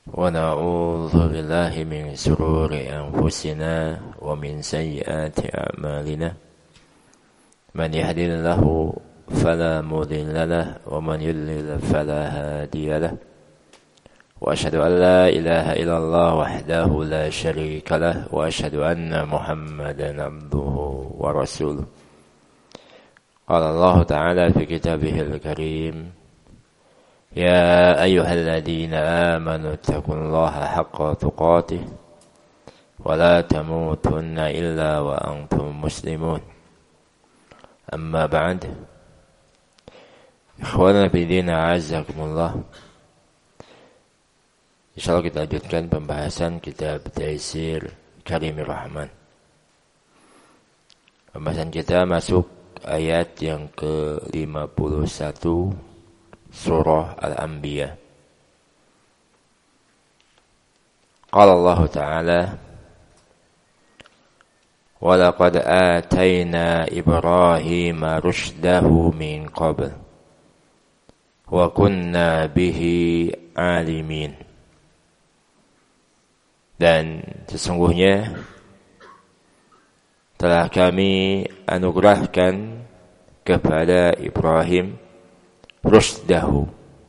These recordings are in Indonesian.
ونعوذ بالله من شرور أنفسنا ومن سيئات أعمالنا من يهد الله فلا مضل له ومن يضلل فلا هادي له وأشهد أن لا إله إلا الله وحده لا شريك له وأشهد أن محمدا عبده ورسوله قال الله تعالى في كتابه الكريم يا أيها الذين آمنوا اتقوا الله حق تقاته ولا تموتن إلا وأنتم مسلمون أما بعد إخوانا في الدين أعزكم الله. Insyaallah kita lanjutkan pembahasan kitab Taisir Karimir Rahman. Pembahasan kita masuk ayat yang ke-51 surah Al-Anbiya. Qala Allah Ta'ala wa laqad atayna Ibrahima rushdahu min qabl wa kunna bihi alimin. Dan sesungguhnya telah kami anugerahkan kepada Ibrahim rushdahu,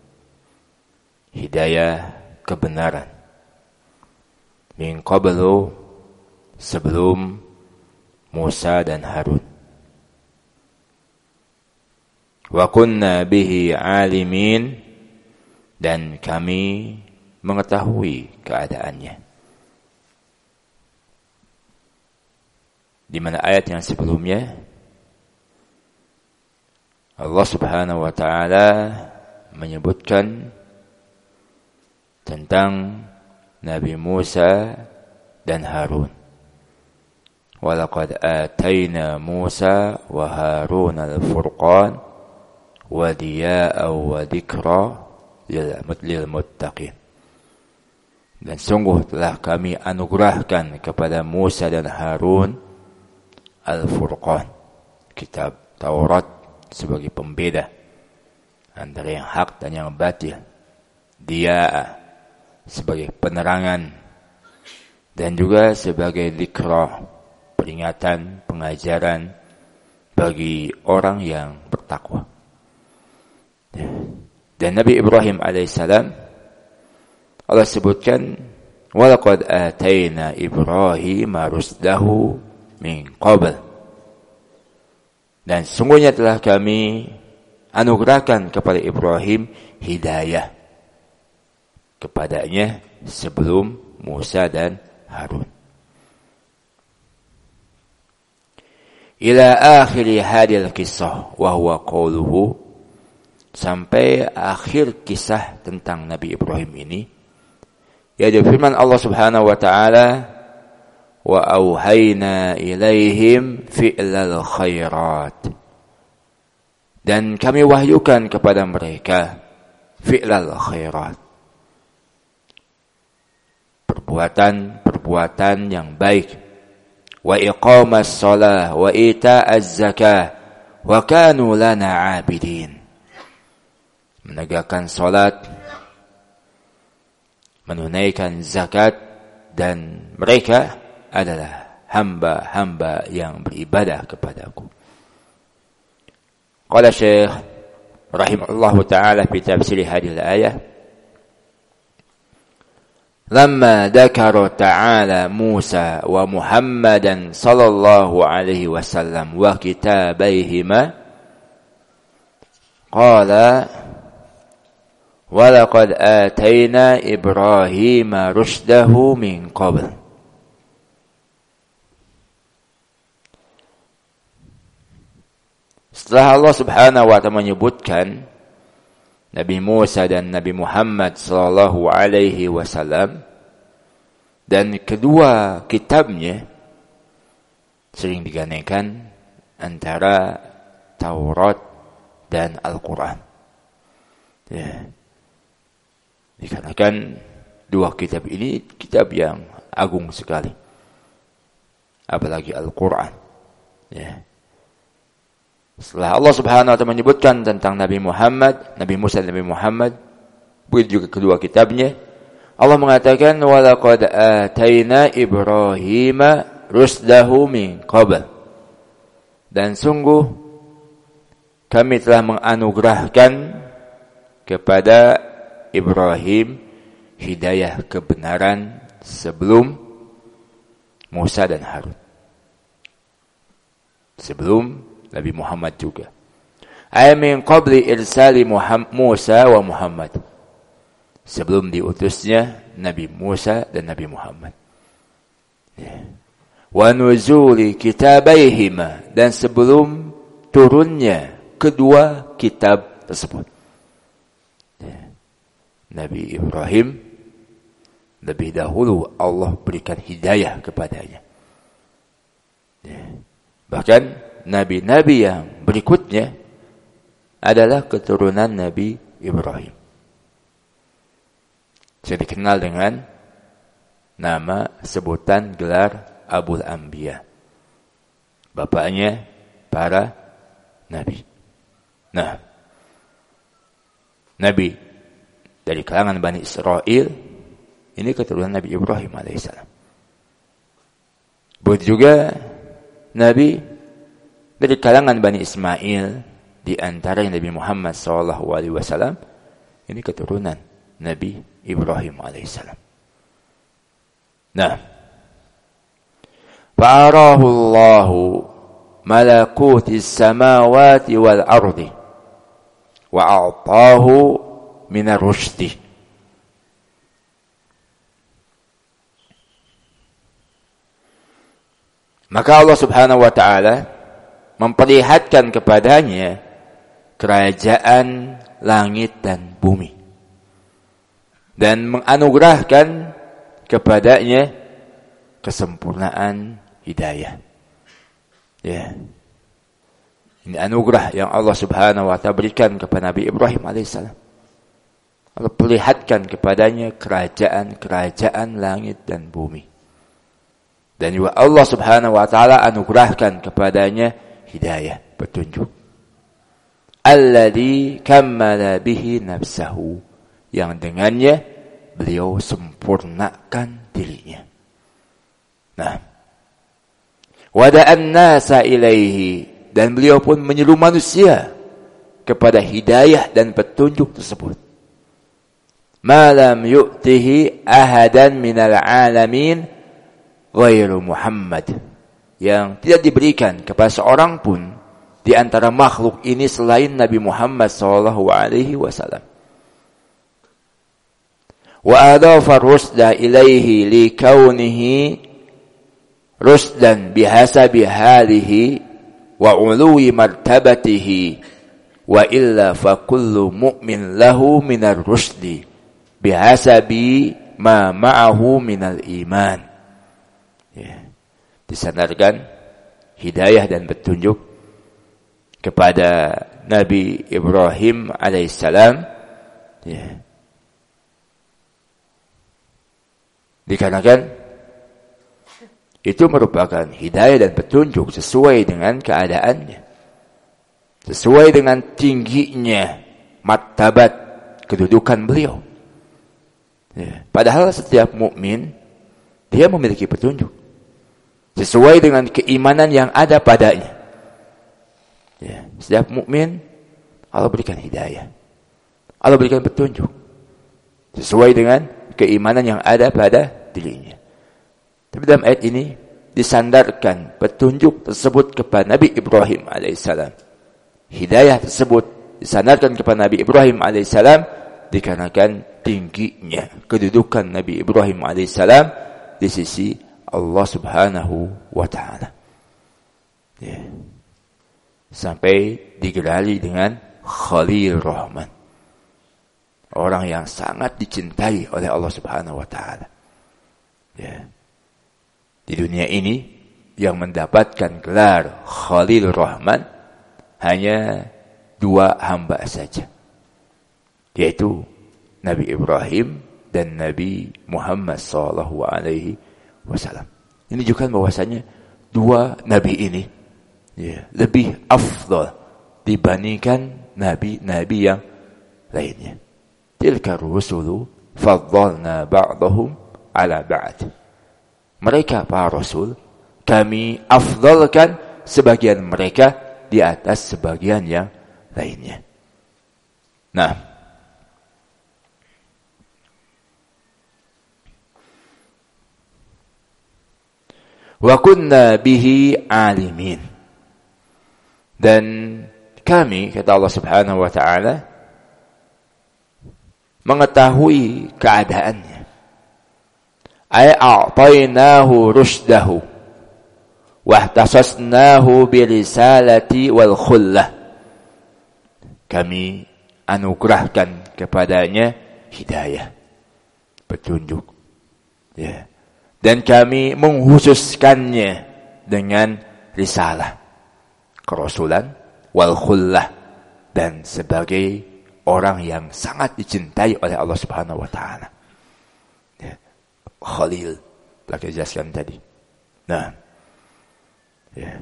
hidayah kebenaran, min qablu, sebelum Musa dan Harun, wa kunna bihi alimin, dan kami mengetahui keadaannya. Di mana ayat yang sebelumnya Allah Subhanahu wa Ta'ala menyebutkan tentang Nabi Musa dan Harun. Walaqad atayna Musa wa Harun al-furqan wa diya'an wa dzikra lil muttaqin. Dan sungguh telah kami anugerahkan kepada Musa dan Harun al-furqan, kitab Taurat sebagai pembeda antara yang hak dan yang batil, dia sebagai penerangan, dan juga sebagai dzikra, peringatan, pengajaran bagi orang yang bertakwa. Dan Nabi Ibrahim alaihissalam Allah sebutkan walaqad atayna Ibrahima rusdahu min qabl, dan sungguhnya telah kami anugerahkan kepada Ibrahim hidayah kepadanya sebelum Musa dan Harun. Ila akhiri hadil kisah wa huwa qawluhu, sampai akhir kisah tentang Nabi Ibrahim ini, yaitu firman Allah Subhanahu wa Ta'ala, wa auhayna ilaihim fi'lal khairat, dan kami wahyukan kepada mereka fi'lal khairat, perbuatan yang baik, wa iqamas shalah wa ita'az zakah wa kanu lana 'abidin, menegakkan salat, menunaikan zakat, dan mereka adalah hamba-hamba yang beribadah kepadaku. Qala Syekh rahimahullahu ta'ala fi tafsir hadhihi al-ayah, lamma dzakara ta'ala Musa wa Muhammadan sallallahu alaihi wasallam wa kitabaihima, qala wa laqad atayna Ibrahima rushdahu min qabl. Setelah Allah Subhanahu wa Ta'ala menyebutkan Nabi Musa dan Nabi Muhammad sallallahu alaihi wasallam dan kedua kitabnya, sering digandengkan antara Taurat dan Al-Quran. Ya. Dikarenakan dua kitab ini kitab yang agung sekali, apalagi Al-Quran. Ya. Setelah Allah Subhanahu wa Ta'ala menyebutkan tentang Nabi Muhammad, Nabi Musa dan Nabi Muhammad, begitu juga kedua kitabnya, Allah mengatakan walaqad ataina Ibrahima rusdahu min qabl. Dan sungguh kami telah menganugerahkan kepada Ibrahim hidayah kebenaran sebelum Musa dan Harun. Sebelum Nabi Muhammad juga. Ay min qabli irsali Musa wa Muhammad. Sebelum diutusnya Nabi Musa dan Nabi Muhammad. Ya. Wa nuzuli kitabaihima, dan sebelum turunnya kedua kitab tersebut. Ya. Nabi Ibrahim lebih dahulu Allah berikan hidayah kepadanya. Ya. Bahkan nabi-nabi yang berikutnya adalah keturunan Nabi Ibrahim. Saya dikenal dengan nama sebutan gelar Abul Anbiya. Bapaknya para nabi. Nah, nabi dari kalangan Bani Israel ini keturunan Nabi Ibrahim alaihissalam. Begitu juga nabi dari kalangan Bani Ismail, di antara Nabi Muhammad SAW, ini keturunan Nabi Ibrahim alaihissalam. Nah, fa'arahu Allahu malakutis samawati wal ardi wa a'tahu minar rushdi. Maka Allah Subhanahu wa taala memperlihatkan kepadanya kerajaan langit dan bumi, dan menganugerahkan kepadanya kesempurnaan hidayah. Ya. Ini anugerah yang Allah Subhanahu wa taala berikan kepada Nabi Ibrahim alaihissalam. Allah perlihatkan kepadanya kerajaan-kerajaan langit dan bumi. Dan juga Allah Subhanahu wa taala anugerahkan kepadanya hidayah, petunjuk. Alladzi kammala bihi nafsahu, yang dengannya beliau sempurnakan dirinya. Nah, wada'an nasa ilaihi, dan beliau pun menyeru manusia kepada hidayah dan petunjuk tersebut. Ma lam yu'tihi ahadan minal alamin ghairu Muhammad, yang tidak diberikan kepada seorang pun di antara makhluk ini selain Nabi Muhammad sallallahu alaihi wasallam. Wa adafa rusda ilaihi li kaunihi rusdan bihasabi halihi wa ului martabatihi, wa illa fa kullu mu'min lahu minar rusdi bihasabi ma ma'ahu minal iman. Ya. Disandarkan hidayah dan petunjuk kepada Nabi Ibrahim alaihissalam, ya. Dikarenakan itu merupakan hidayah dan petunjuk sesuai dengan keadaannya, sesuai dengan tingginya martabat kedudukan beliau. Ya. Padahal setiap mukmin dia memiliki petunjuk sesuai dengan keimanan yang ada padanya. Ya, setiap mukmin Allah berikan hidayah, Allah berikan petunjuk sesuai dengan keimanan yang ada pada dirinya. Tapi dalam ayat ini disandarkan petunjuk tersebut kepada Nabi Ibrahim alaihissalam. Hidayah tersebut disandarkan kepada Nabi Ibrahim alaihissalam dikarenakan tingginya kedudukan Nabi Ibrahim alaihissalam di sisi Allah Subhanahu wa taala. Ya. Sampai digelari dengan Khalil Rahman, orang yang sangat dicintai oleh Allah Subhanahu wa taala. Ya. Di dunia ini yang mendapatkan gelar Khalil Rahman hanya dua hamba saja, yaitu Nabi Ibrahim dan Nabi Muhammad sallallahu alaihi wasallam. Ini juga bahwasanya dua nabi ini, ya, lebih afdal dibandingkan nabi-nabi yang lainnya. Tilka rusulu faddalna ba'dahum ala ba'd. Mereka para rasul kami afdalkan sebagian mereka di atas sebagian yang lainnya. Nah, wa kunna bihi alimin. Dan kami, kata Allah Subhanahu wa taala, mengetahui keadaannya. Ay a'tainahu rusydahu wa ihtasasnahu birisalati wal khullah. Kami anugerahkan kepadanya hidayah, petunjuk, ya. Dan kami menghususkannya dengan risalah, kerasulan, wal khullah, dan sebagai orang yang sangat dicintai oleh Allah Subhanahu wa taala. Ya. Khalil, telah kita jelaskan tadi. Nah, ya.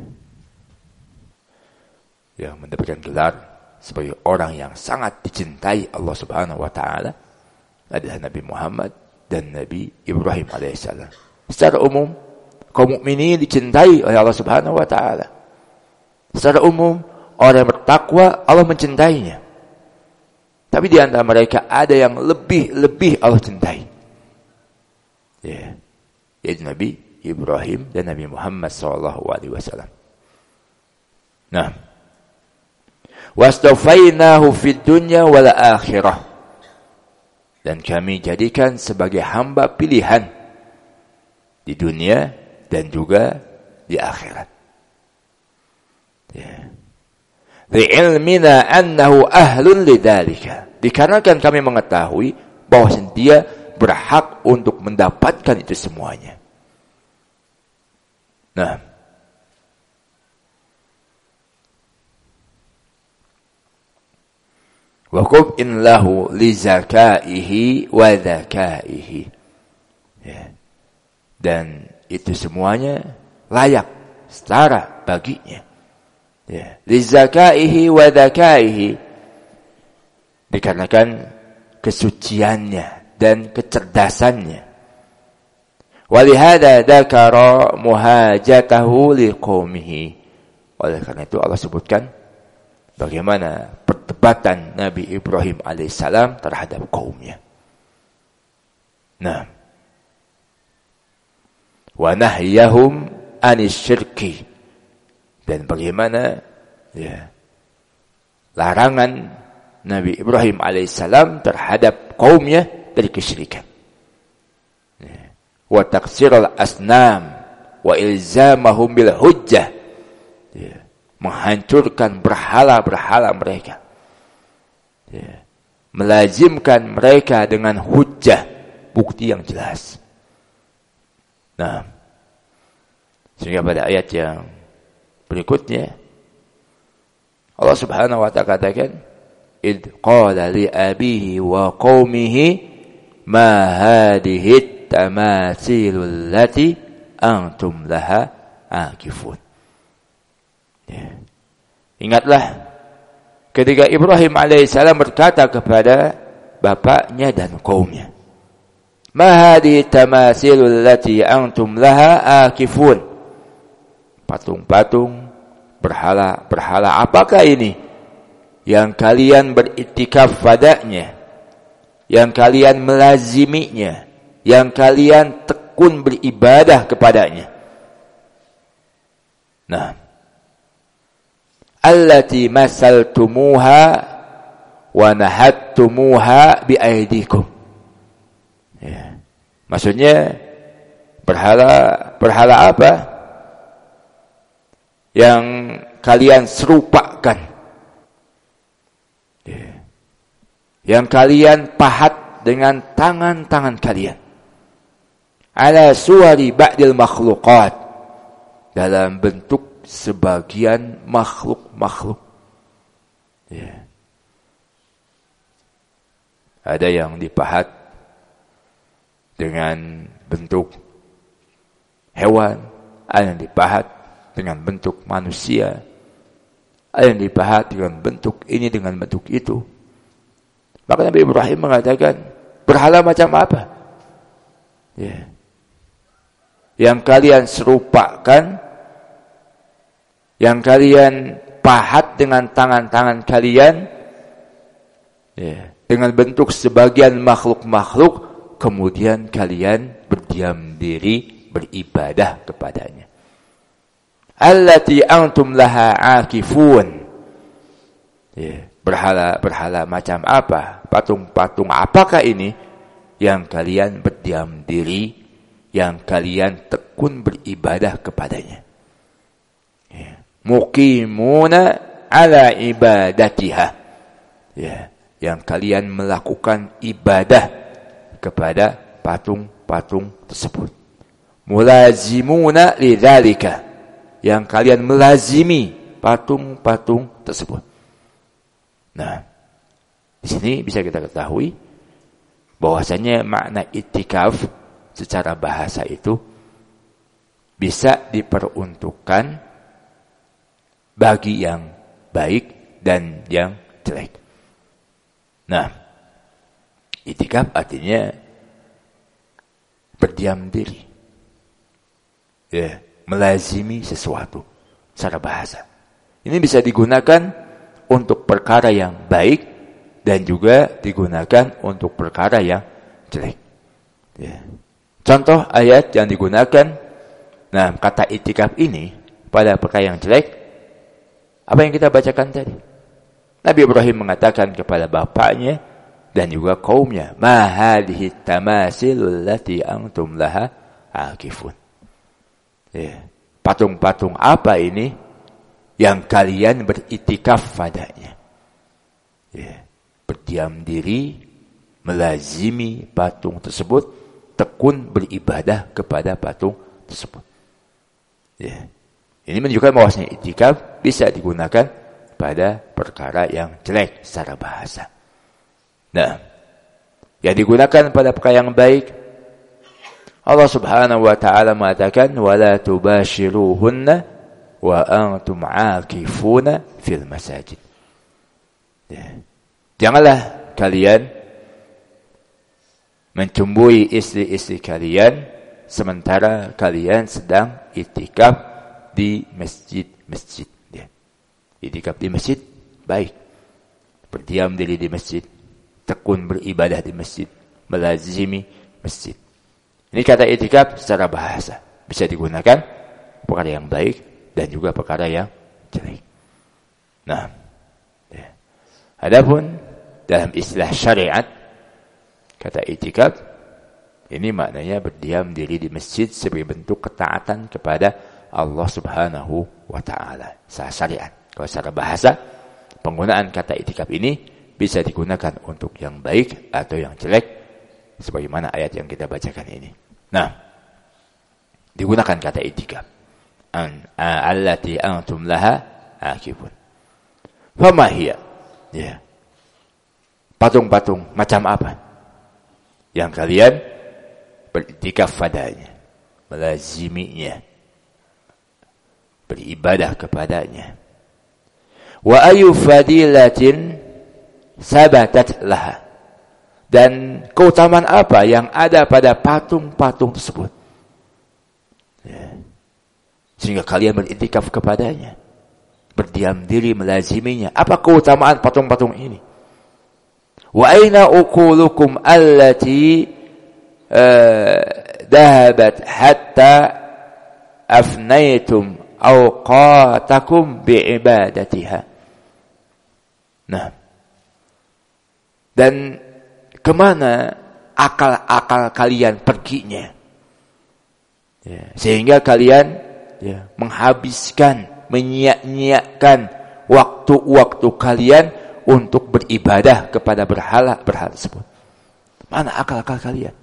Yang mendapatkan gelar sebagai orang yang sangat dicintai Allah Subhanahu wa taala adalah Nabi Muhammad dan Nabi Ibrahim alaihissalam. Secara umum, kaum mukminin dicintai oleh Allah Subhanahu wa taala. Secara umum, orang yang bertakwa Allah mencintainya. Tapi di antara mereka ada yang lebih Allah cintai. Ya. Yaitu Nabi Ibrahim dan Nabi Muhammad sallallahu alaihi wasallam. Nah, wastafainahu fid dunya wal akhirah. Dan kami jadikan sebagai hamba pilihan di dunia dan juga di akhirat. Ya. Li'ilmina annahu ahlun lidzalika. Dikarenakan kami mengetahui bahwa dia berhak untuk mendapatkan itu semuanya. Nah, wa qub'in lahu li zakaihi wa dzakaihi. Ya. Dan itu semuanya layak, setara baginya. Ya. Li zakaihi wa dzakaihi. Dikarenakan kesuciannya dan kecerdasannya. Walihada dzakara muhajatahu liqaumihi. Oleh karena itu Allah sebutkan bagaimana perdebatan Nabi Ibrahim alaihissalam terhadap kaumnya. Nah, wa nahyahum anis syirki, dan bagaimana ya larangan Nabi Ibrahim alaihissalam terhadap kaumnya dari kesyirikan. Ya. Wa taqsirul asnam wa ilzamahum bil hujjah. Ya. Menghancurkan berhala-berhala mereka. Ya. Melazimkan mereka dengan hujjah, bukti yang jelas. Nah, sehingga pada ayat yang berikutnya Allah Subhanahu wa ta'ala katakan, "Id qala li abihi wa qaumihi ma hadhihi tamatsilul lati antum laha akifun." Ya. Ingatlah ketika Ibrahim alaihissalam berkata kepada bapaknya dan kaumnya, "Ma hadhihi tamatsilul lati antum laha akifun." Patung-patung, berhala-berhala apakah ini yang kalian beriktikaf padanya, yang kalian melaziminya, yang kalian tekun beribadah kepadanya? Nah, allati masaltumuha wa nahattumuha biaidikum. Ya. Maksudnya berhala apa yang kalian serupakan, ya, yang kalian pahat dengan tangan-tangan kalian, ala suwari ba'dil makhluqat, dalam bentuk sebagian makhluk-makhluk. Ya. Ada yang dipahat dengan bentuk hewan, ada yang dipahat dengan bentuk manusia, ada yang dipahat dengan bentuk ini, dengan bentuk itu. Maka Nabi Ibrahim mengatakan, Berhala macam apa? Ya. Yang kalian serupakan, yang kalian pahat dengan tangan-tangan kalian, ya, dengan bentuk sebagian makhluk-makhluk, kemudian kalian berdiam diri beribadah kepadanya. Allati antum laha akifun. Ya, berhala macam apa? Patung-patung apakah ini yang kalian berdiam diri, yang kalian tekun beribadah kepadanya? Ya. Muqimuna ala ibadatiha. Ya, yang kalian melakukan ibadah kepada patung-patung tersebut. Mulazimuna lidzalika. Yang kalian melazimi patung-patung tersebut. Nah, di sini bisa kita ketahui bahwasanya makna i'tikaf secara bahasa itu bisa diperuntukkan bagi yang baik dan yang jelek. Nah, i'tikaf artinya berdiam diri. Ya, melazimi sesuatu secara bahasa. Ini bisa digunakan untuk perkara yang baik dan juga digunakan untuk perkara yang jelek. Ya. Contoh ayat yang digunakan, nah kata i'tikaf ini pada perkara yang jelek, apa yang kita bacakan tadi? Nabi Ibrahim mengatakan kepada bapaknya dan juga kaumnya, ma hadhihi tamasilul lati antum laha akifun. Ya. Patung-patung apa ini yang kalian beriktikaf padanya? Ya. Berdiam diri, melazimi patung tersebut, tekun beribadah kepada patung tersebut. Ya. Ini menunjukkan bahwasanya iktikaf bisa digunakan pada perkara yang jelek secara bahasa. Nah, yang digunakan pada perkara yang baik, Allah Subhanahu wa taala mengatakan wala tubashiruhunna wa antum aakifuna fil masajid. Ya. Janganlah kalian mencumbui istri-istri kalian sementara kalian sedang i'tikaf di masjid-masjid. Ya. I'tikaf di masjid baik. Berdiam diri di masjid, tekun beribadah di masjid, melazimi masjid. Ini kata i'tikaf secara bahasa bisa digunakan perkara yang baik dan juga perkara yang jelek. Nah, ya. Adapun dalam istilah syariat kata i'tikaf ini maknanya berdiam diri di masjid sebagai bentuk ketaatan kepada Allah Subhanahu wa taala. Secara syariat. Kalau secara bahasa penggunaan kata i'tikaf ini bisa digunakan untuk yang baik atau yang jelek sebagaimana ayat yang kita bacakan ini. Nah, digunakan kata i'tikaf. Allati antum laha akifun. Fama hiya? Ya. Patung-patung macam apa yang kalian beriktikaf padanya, melaziminya, beribadah kepadanya? Wa ayu fadilatin sabatat laha. Dan keutamaan apa yang ada pada patung-patung tersebut? Ya. Sehingga kalian beriktikaf kepadanya. Berdiam diri melaziminya. Apa keutamaan patung-patung ini? Wa aina uqulukum allati dahabat hatta afnaytum awqatakum bi'ibadatiha. Nah. Dan kemana akal-akal kalian perginya? Ya, sehingga kalian menghabiskan, menyia-nyiakan waktu-waktu kalian untuk beribadah kepada berhala-berhala tersebut. Mana akal-akal kalian?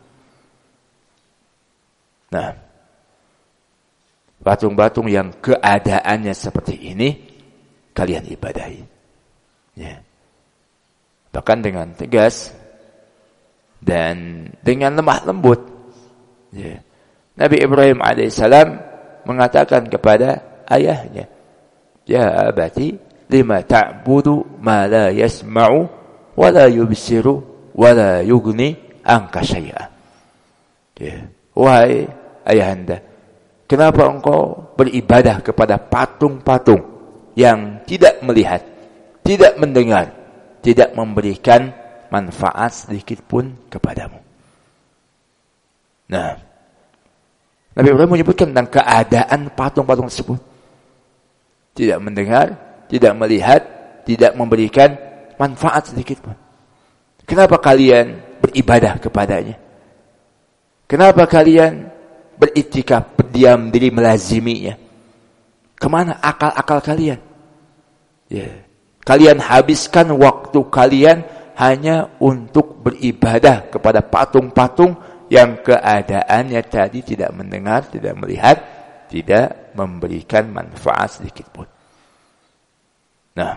Nah, patung-patung yang keadaannya seperti ini kalian ibadahi. Ya. Bahkan dengan tegas dan dengan lemah lembut. Ya. Nabi Ibrahim alaihissalam mengatakan kepada ayahnya, ya abati lima ta'budu ma la yasma'u wa la yubsiru wa la yughni anka syai'a. Ya. Wahai ayahanda, kenapa engkau beribadah kepada patung-patung yang tidak melihat, tidak mendengar, tidak memberikan manfaat sedikit pun kepadamu? Nah, Nabi Ibrahim menyebutkan tentang keadaan patung-patung tersebut. Tidak mendengar, tidak melihat, tidak memberikan manfaat sedikit pun. Kenapa kalian beribadah kepadanya? Kenapa kalian beriktikaf, berdiam diri melaziminya? Kemana akal-akal kalian? Ya. Kalian habiskan waktu kalian hanya untuk beribadah kepada patung-patung yang keadaannya tadi tidak mendengar, tidak melihat, tidak memberikan manfaat sedikit pun. Nah,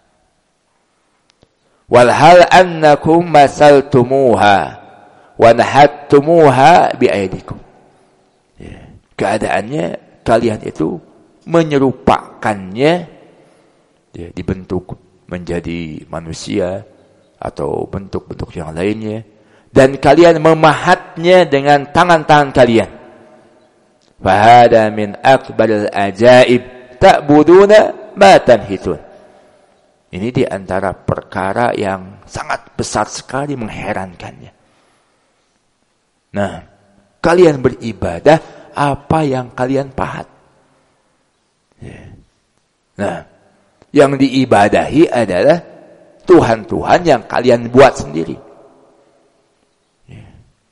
walhal annakum masaltumuha wa nahattumuha biaidikum. Ya, keadaannya kalian itu menyerupakannya, ya, dibentuk menjadi manusia atau bentuk-bentuk yang lainnya, dan kalian memahatnya dengan tangan-tangan kalian. Fahada min akbaril ajaib ta'buduna ma tanhitun. Ini di antara perkara yang sangat besar sekali mengherankannya. Nah, kalian beribadah apa yang kalian pahat. Ya. Nah, yang diibadahi adalah Tuhan-Tuhan yang kalian buat sendiri. Ya.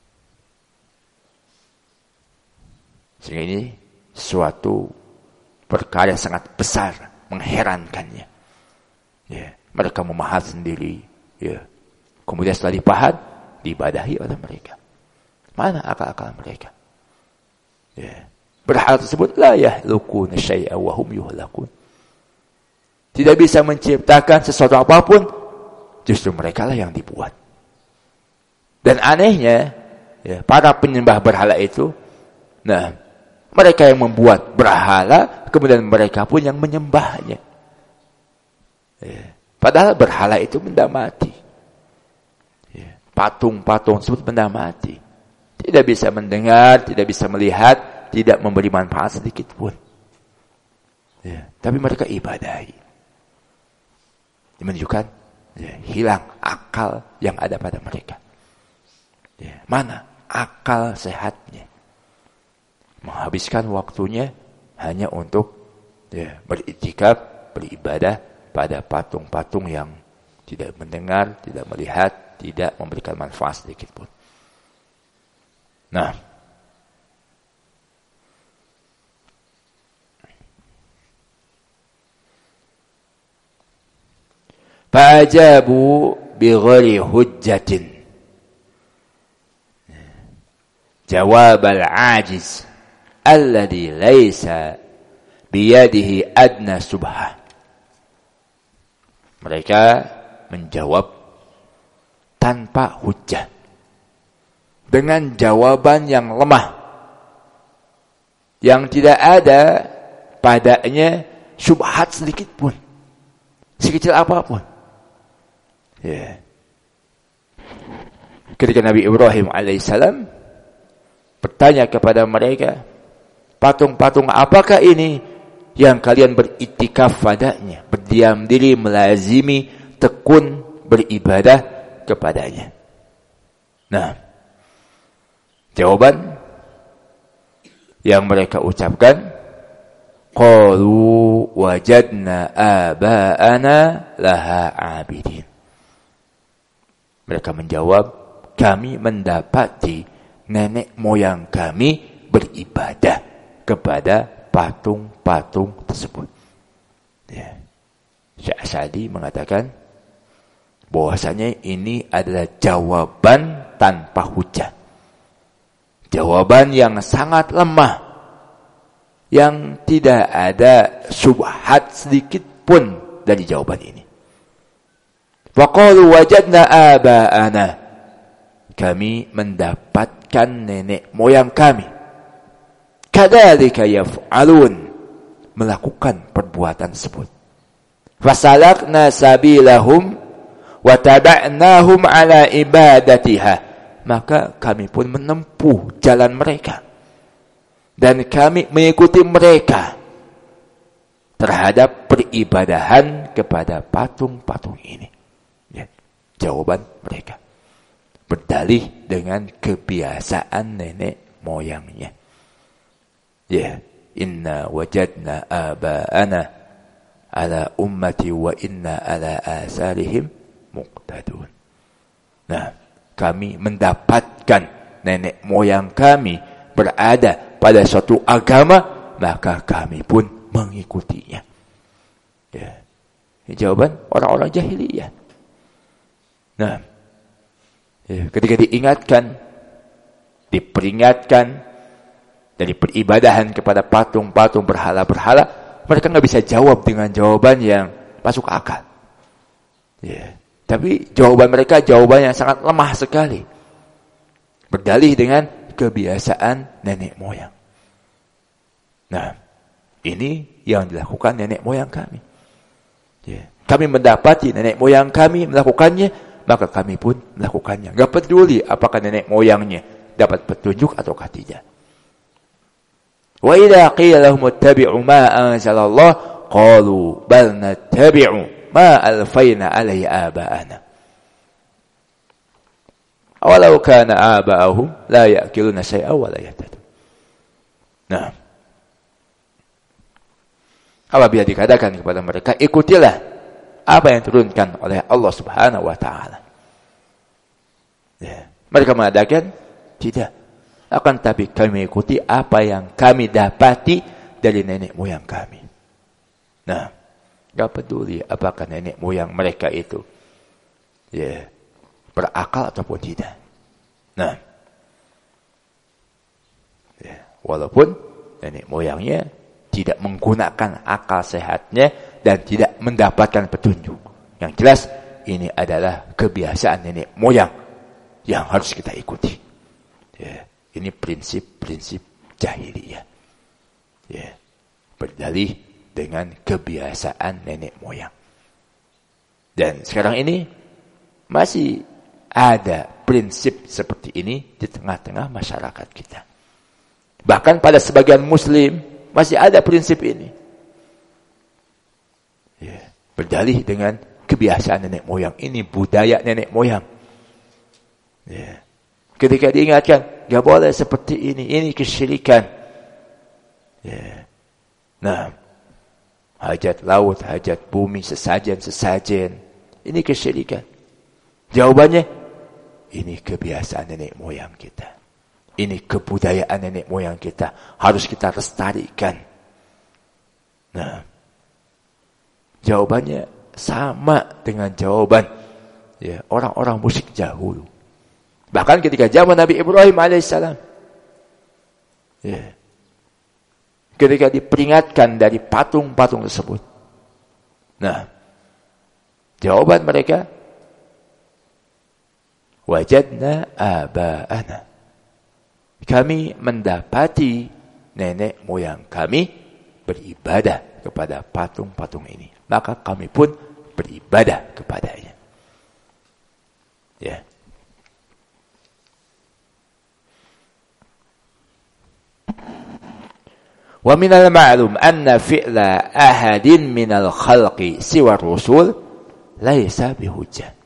Sehingga ini suatu perkara yang sangat besar, mengherankannya. Ya, mereka memahat sendiri, ya. Kemudian setelah dipahat, diibadahi oleh mereka. Mana akal-akal mereka? Ya. Berhala tersebut la yahlukuna syai'a wa hum yuhlakun. Tidak bisa menciptakan sesuatu apapun, justru mereka lah yang dibuat. Dan anehnya, ya, para penyembah berhala itu, nah, mereka yang membuat berhala, kemudian mereka pun yang menyembahnya. Ya. Padahal berhala itu benda mati. Ya. Patung-patung tersebut benda mati. Tidak bisa mendengar, tidak bisa melihat, tidak memberi manfaat sedikit pun. Ya. Tapi mereka ibadahi. Menunjukkan, ya, hilang akal yang ada pada mereka. Ya. Mana akal sehatnya? Menghabiskan waktunya hanya untuk, ya, beriktikaf, beribadah pada patung-patung yang tidak mendengar, tidak melihat, tidak memberikan manfaat sedikit pun. Nah, fajabu bighairi hujjatin jawab al-ajiz alladhi laysa biyadihi adna subhah. Mereka menjawab tanpa hujjah, dengan jawaban yang lemah, yang tidak ada padanya syubhat sedikit pun, sekecil apapun. Ya. Ketika Nabi Ibrahim alaihissalam bertanya kepada mereka, patung-patung apakah ini yang kalian beriktikaf padanya, berdiam diri, melazimi, tekun beribadah kepadanya? Nah, jawaban yang mereka ucapkan, qalu wajadna aba'ana laha abidin. Mereka menjawab, kami mendapati nenek moyang kami beribadah kepada patung-patung tersebut. Ya. Syekh Sa'di mengatakan bahwasanya ini adalah jawaban tanpa hujah. Jawaban yang sangat lemah, yang tidak ada syubhat sedikit pun dari jawaban ini. Waqalu wajadna aba'ana. Kami mendapatkan nenek moyang kami. Kadzalika yaf'alun, melakukan perbuatan tersebut. Fasalakna sabilahum wa taba'nahum ala ibadatiha maka kami pun menempuh jalan mereka. Dan kami mengikuti mereka terhadap peribadahan kepada patung-patung ini. Ya, jawaban mereka. Berdalih dengan kebiasaan nenek moyangnya. Ya, inna wajadna aba'ana ala ummati wa inna ala asarihim muqtadun. Nah, kami mendapatkan nenek moyang kami berada pada suatu agama, maka kami pun mengikutinya. Ya. Ini jawaban orang-orang jahiliyah. Nah, ya, ketika diingatkan, diperingatkan dari peribadahan kepada patung-patung berhala-berhala, mereka nggak bisa jawab dengan jawaban yang masuk akal. Ya. Tapi jawaban mereka jawaban yang sangat lemah sekali. Berdalih dengan kebiasaan nenek moyang. Nah, ini yang dilakukan nenek moyang kami. Ya. Kami mendapati nenek moyang kami melakukannya, maka kami pun melakukannya. Gak peduli apakah nenek moyangnya dapat petunjuk atau tidak. Wa idza qila lahum ittabi'u ma anzalallah qalu bal nattabi'u ma alfayna alaihi aba'ana. Awalau kana aba'ahum la ya'kiluna shay'an wa la yahtadun. Nah, apabila dikatakan kepada mereka, ikutilah apa yang diturunkan oleh Allah Subhanahu wa taala. Ya. Mereka mengatakan, tidak. Akan tapi kami ikuti apa yang kami dapati dari nenek moyang kami. Nah, enggak peduli apakah nenek moyang mereka itu ya berakal ataupun tidak. Nah, ya, walaupun nenek moyangnya tidak menggunakan akal sehatnya dan tidak mendapatkan petunjuk. Yang jelas, ini adalah kebiasaan nenek moyang yang harus kita ikuti. Ya, ini prinsip-prinsip jahiliyah. Ya, berdalih dengan kebiasaan nenek moyang. Dan sekarang ini masih ada prinsip seperti ini di tengah-tengah masyarakat kita. Bahkan pada sebagian muslim masih ada prinsip ini. Ya, berdalih dengan kebiasaan nenek moyang. Ini budaya nenek moyang. Ya. Ketika diingatkan, gak boleh seperti ini kesyirikan. Ya. Nah, hajat laut, hajat bumi, sesajen. Ini kesyirikan. Jawabannya, ini kebiasaan nenek moyang kita. Ini kebudayaan nenek moyang kita. Harus kita lestarikan. Nah, jawabannya sama dengan jawaban ya orang-orang musyrik dahulu. Bahkan ketika zaman Nabi Ibrahim alaihissalam. Ya, ketika diperingatkan dari patung-patung tersebut. Nah, jawaban mereka, wajadna aba'ana. Kami mendapati nenek moyang kami beribadah kepada patung-patung ini. Maka kami pun beribadah kepadanya. Ya. Wa minal ma'lum anna fi'la ahadin minal khalqi siwa rusul laisa bihujjah.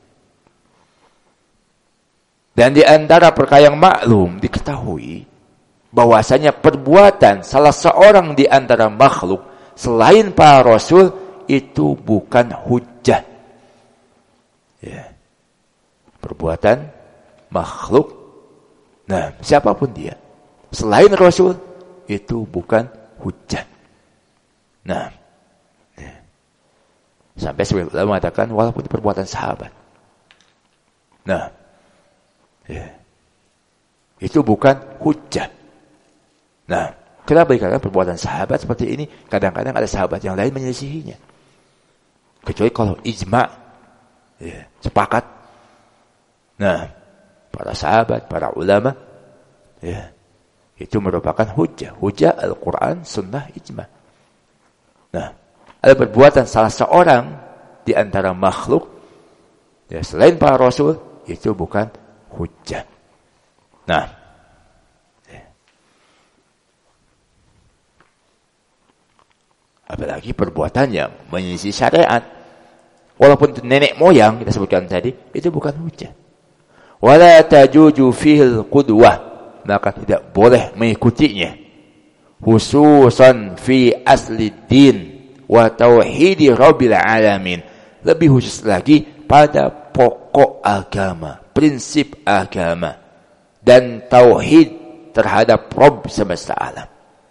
Dan di antara perkara yang maklum diketahui bahwasanya perbuatan salah seorang di antara makhluk selain para rasul itu bukan hujjah. Ya. Perbuatan makhluk, nah siapapun dia selain rasul itu bukan hujjah. Nah, ya. Sampai sebagian ulama mengatakan walaupun perbuatan sahabat. Nah, ya. Itu bukan hujjah. Nah, kenapa dikatakan perbuatan sahabat seperti ini? Kadang-kadang ada sahabat yang lain menyelisihinya. Kecuali kalau ijma', ya, sepakat. Nah, para sahabat, para ulama, ya, itu merupakan hujjah. Hujjah Al-Quran, Sunnah, ijma'. Nah, ada perbuatan salah seorang di antara makhluk, ya, selain para rasul, itu bukan hujjah. Nah, apalagi perbuatan yang menyelisih syariat. Walaupun itu nenek moyang kita sebutkan tadi, itu bukan hujah. Wala tajuju fihil qudwah, maka tidak boleh mengikutinya. Khususan fi asli din wa tauhidi rabbil alamin. Lebih khusus lagi pada pokok agama, prinsip agama dan tauhid terhadap Rabb semesta alam.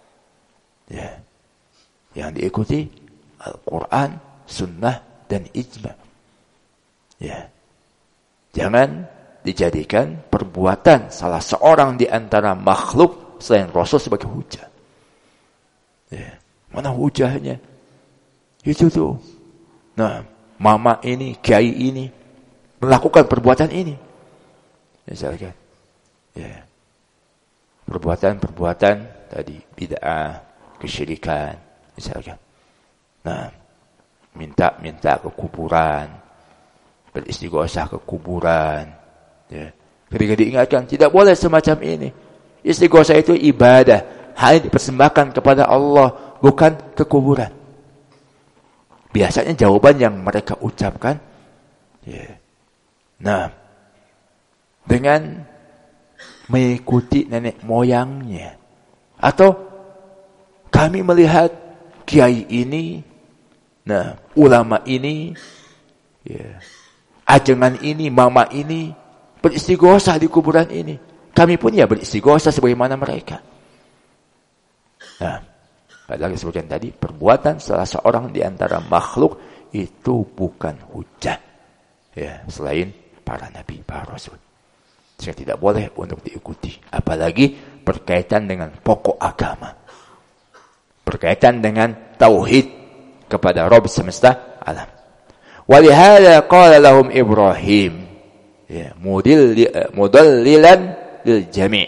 Ya. Yang diikuti Al-Quran, Sunnah, dan Ijma. Ya. Jangan dijadikan perbuatan salah seorang di antara makhluk selain Rasul sebagai hujah. Ya. Mana hujahnya? Itu tuh. Nah, mama ini, kiai ini melakukan perbuatan ini. Misalkan. Ya. Perbuatan-perbuatan tadi bid'ah, kesyirikan, misalkan. Nah, minta ke kuburan, beristighosah ke kuburan. Ya. Ketika diingatkan, tidak boleh semacam ini. Istighosah itu ibadah, hanya dipersembahkan kepada Allah, bukan ke kuburan. Biasanya jawaban yang mereka ucapkan, ya. Nah, dengan mengikuti nenek moyangnya, atau kami melihat kiai ini, nah, ulama ini, ya, ajengan ini, mama ini beristighosah di kuburan ini. Kami pun ya beristighosah sebagaimana mereka. Nah, padahal disebutkan tadi, perbuatan salah seorang di antara makhluk itu bukan hujah. Ya, selain para nabi, para rasul. Sehingga tidak boleh untuk diikuti. Apalagi berkaitan dengan pokok agama. Berkaitan dengan tauhid kepada Rabb semesta alam. Walihada qala lahum Ibrahim, ya, mudallilan lil jami'.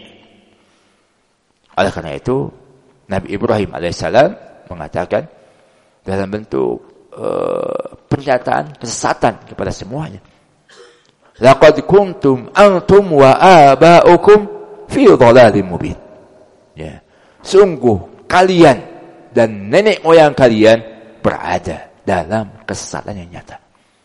Oleh karena itu Nabi Ibrahim alaihissalam mengatakan dalam bentuk pernyataan kesesatan kepada semuanya. Laqad kuntum antum wa aba'ukum fi dhalalin mubin. Ya, sungguh kalian dan nenek moyang kalian berada dalam kesesatan yang nyata.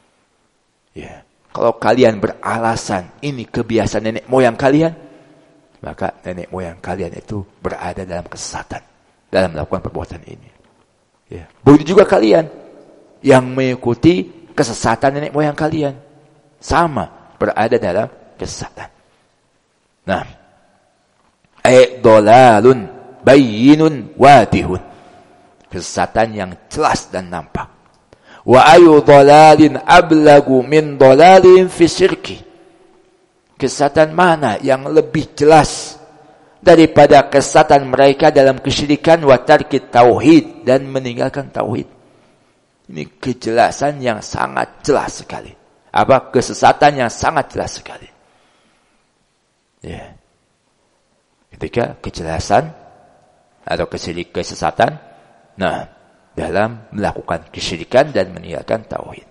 Ya, kalau kalian beralasan ini kebiasaan nenek moyang kalian, maka nenek moyang kalian itu berada dalam kesesatan dalam melakukan perbuatan ini. Ya, begitu juga kalian yang mengikuti kesesatan nenek moyang kalian, sama berada dalam kesesatan. Nah, dolalun bayyinun wadihun, kesesatan yang jelas dan nampak. Wa ayu dalalin ablagu min dalalin fi syirki, kesesatan mana yang lebih jelas daripada kesesatan mereka dalam kesyirikan wa tarki tauhid, dan meninggalkan tauhid. Ini kejelasan yang sangat jelas sekali. Apa? Kesesatan yang sangat jelas sekali. Ya. Ketika kejelasan atau kesesatan, nah, dalam melakukan kesyirikan dan meninggalkan tauhid.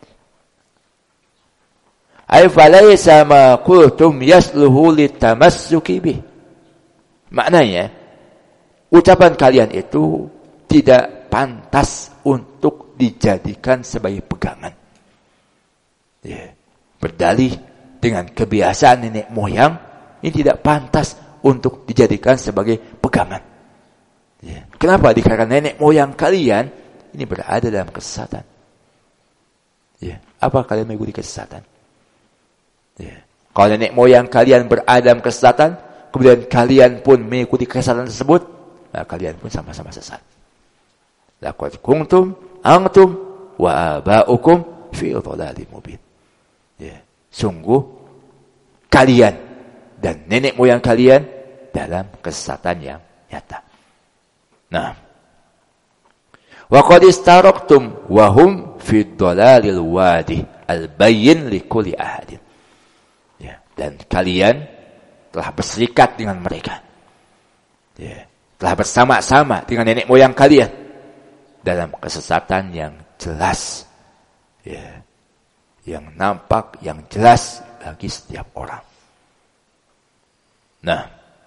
Ay falaysa ma qultum yasluhu litamassuki bih. Maknanya, ucapan kalian itu tidak pantas untuk dijadikan sebagai pegangan. Ya, berdalih dengan kebiasaan nenek moyang, ini tidak pantas untuk dijadikan sebagai pegangan. Ya. Kenapa? Dikarenakan nenek moyang kalian ini berada dalam kesesatan. Ya. Apa kalian mengikuti kesesatan? Ya. Kalau nenek moyang kalian berada dalam kesesatan, kemudian kalian pun mengikuti kesesatan tersebut, nah kalian pun sama-sama sesat. Laqad kuntum antum wa aba'ukum fi dhalalin mubin. Ya, sungguh kalian dan nenek moyang kalian dalam kesesatan yang nyata. Nah, wa qad istaraktum wa hum fi dhalalil wadi al-bayyin li kulli ahadin. Ya, dan kalian telah berserikat dengan mereka. Ya, telah bersama-sama dengan nenek moyang kalian dalam kesesatan yang jelas. Ya, yang nampak, yang jelas bagi setiap orang. Nah,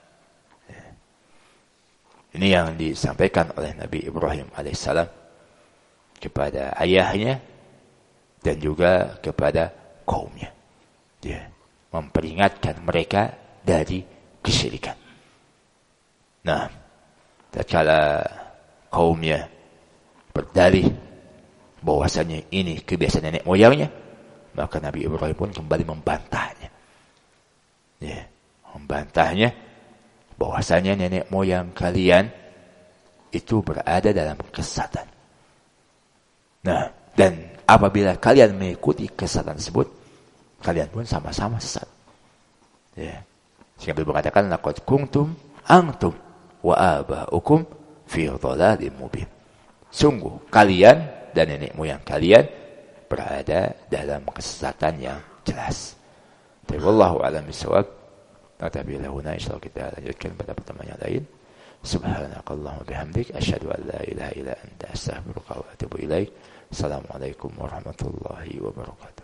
ini yang disampaikan oleh Nabi Ibrahim alaihissalam kepada ayahnya dan juga kepada kaumnya. Dia memperingatkan mereka dari kesyirikan. Nah, tatkala kaumnya berdalih bahwasanya ini kebiasaan nenek moyangnya, maka Nabi Ibrahim pun kembali membantahnya. Ya, membantahnya bahwasanya nenek moyang kalian itu berada dalam kesesatan. Nah, dan apabila kalian mengikuti kesesatan tersebut, kalian pun sama-sama sesat. Ya. Sehingga beliau mengatakan laqad kuntum antum wa aba'ukum fi dhalalin mubin. Sungguh kalian dan nenek moyang kalian berada dalam kesesatan yang jelas. Wallahu a'lam bishawab. Tapi lahuna insyaallah kita lanjutkan pada pertemuan yang lain. Subhanakallahumma bihamdik asyhadu an la ilaha illa anta astaghfiruka wa atubu ilaik. Assalamualaikum warahmatullahi wabarakatuh.